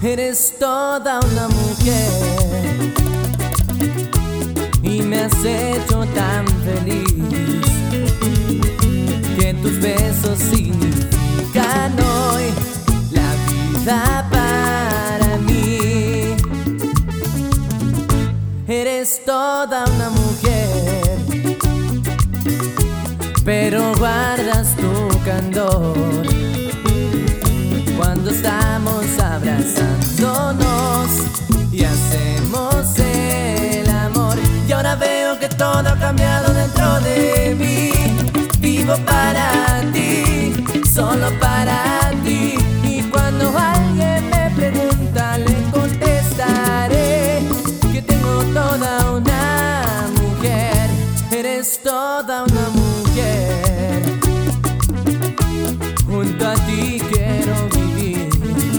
Eres toda una mujer y me has hecho tan feliz que tus besos significan hoy la vida para mí. Eres toda una mujer, pero guardas tu candor cuando estamos abrazándonos y hacemos el amor. Y ahora veo que todo ha cambiado dentro de mí. Vivo para ti, solo para ti. Y cuando alguien me pregunta, le contestaré que tengo toda una mujer. Eres toda una mujer. Junto a ti quiero vivir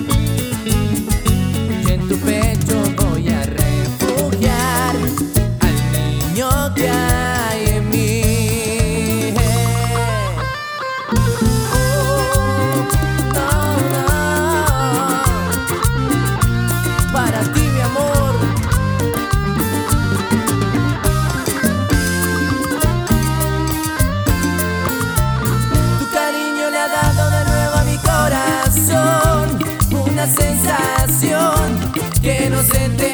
y en tu pecho voy a refugiar al niño que hay en mí. Para ti, mi amor. Tu cariño le ha dado de nuevo a mi corazón una sensación que no se te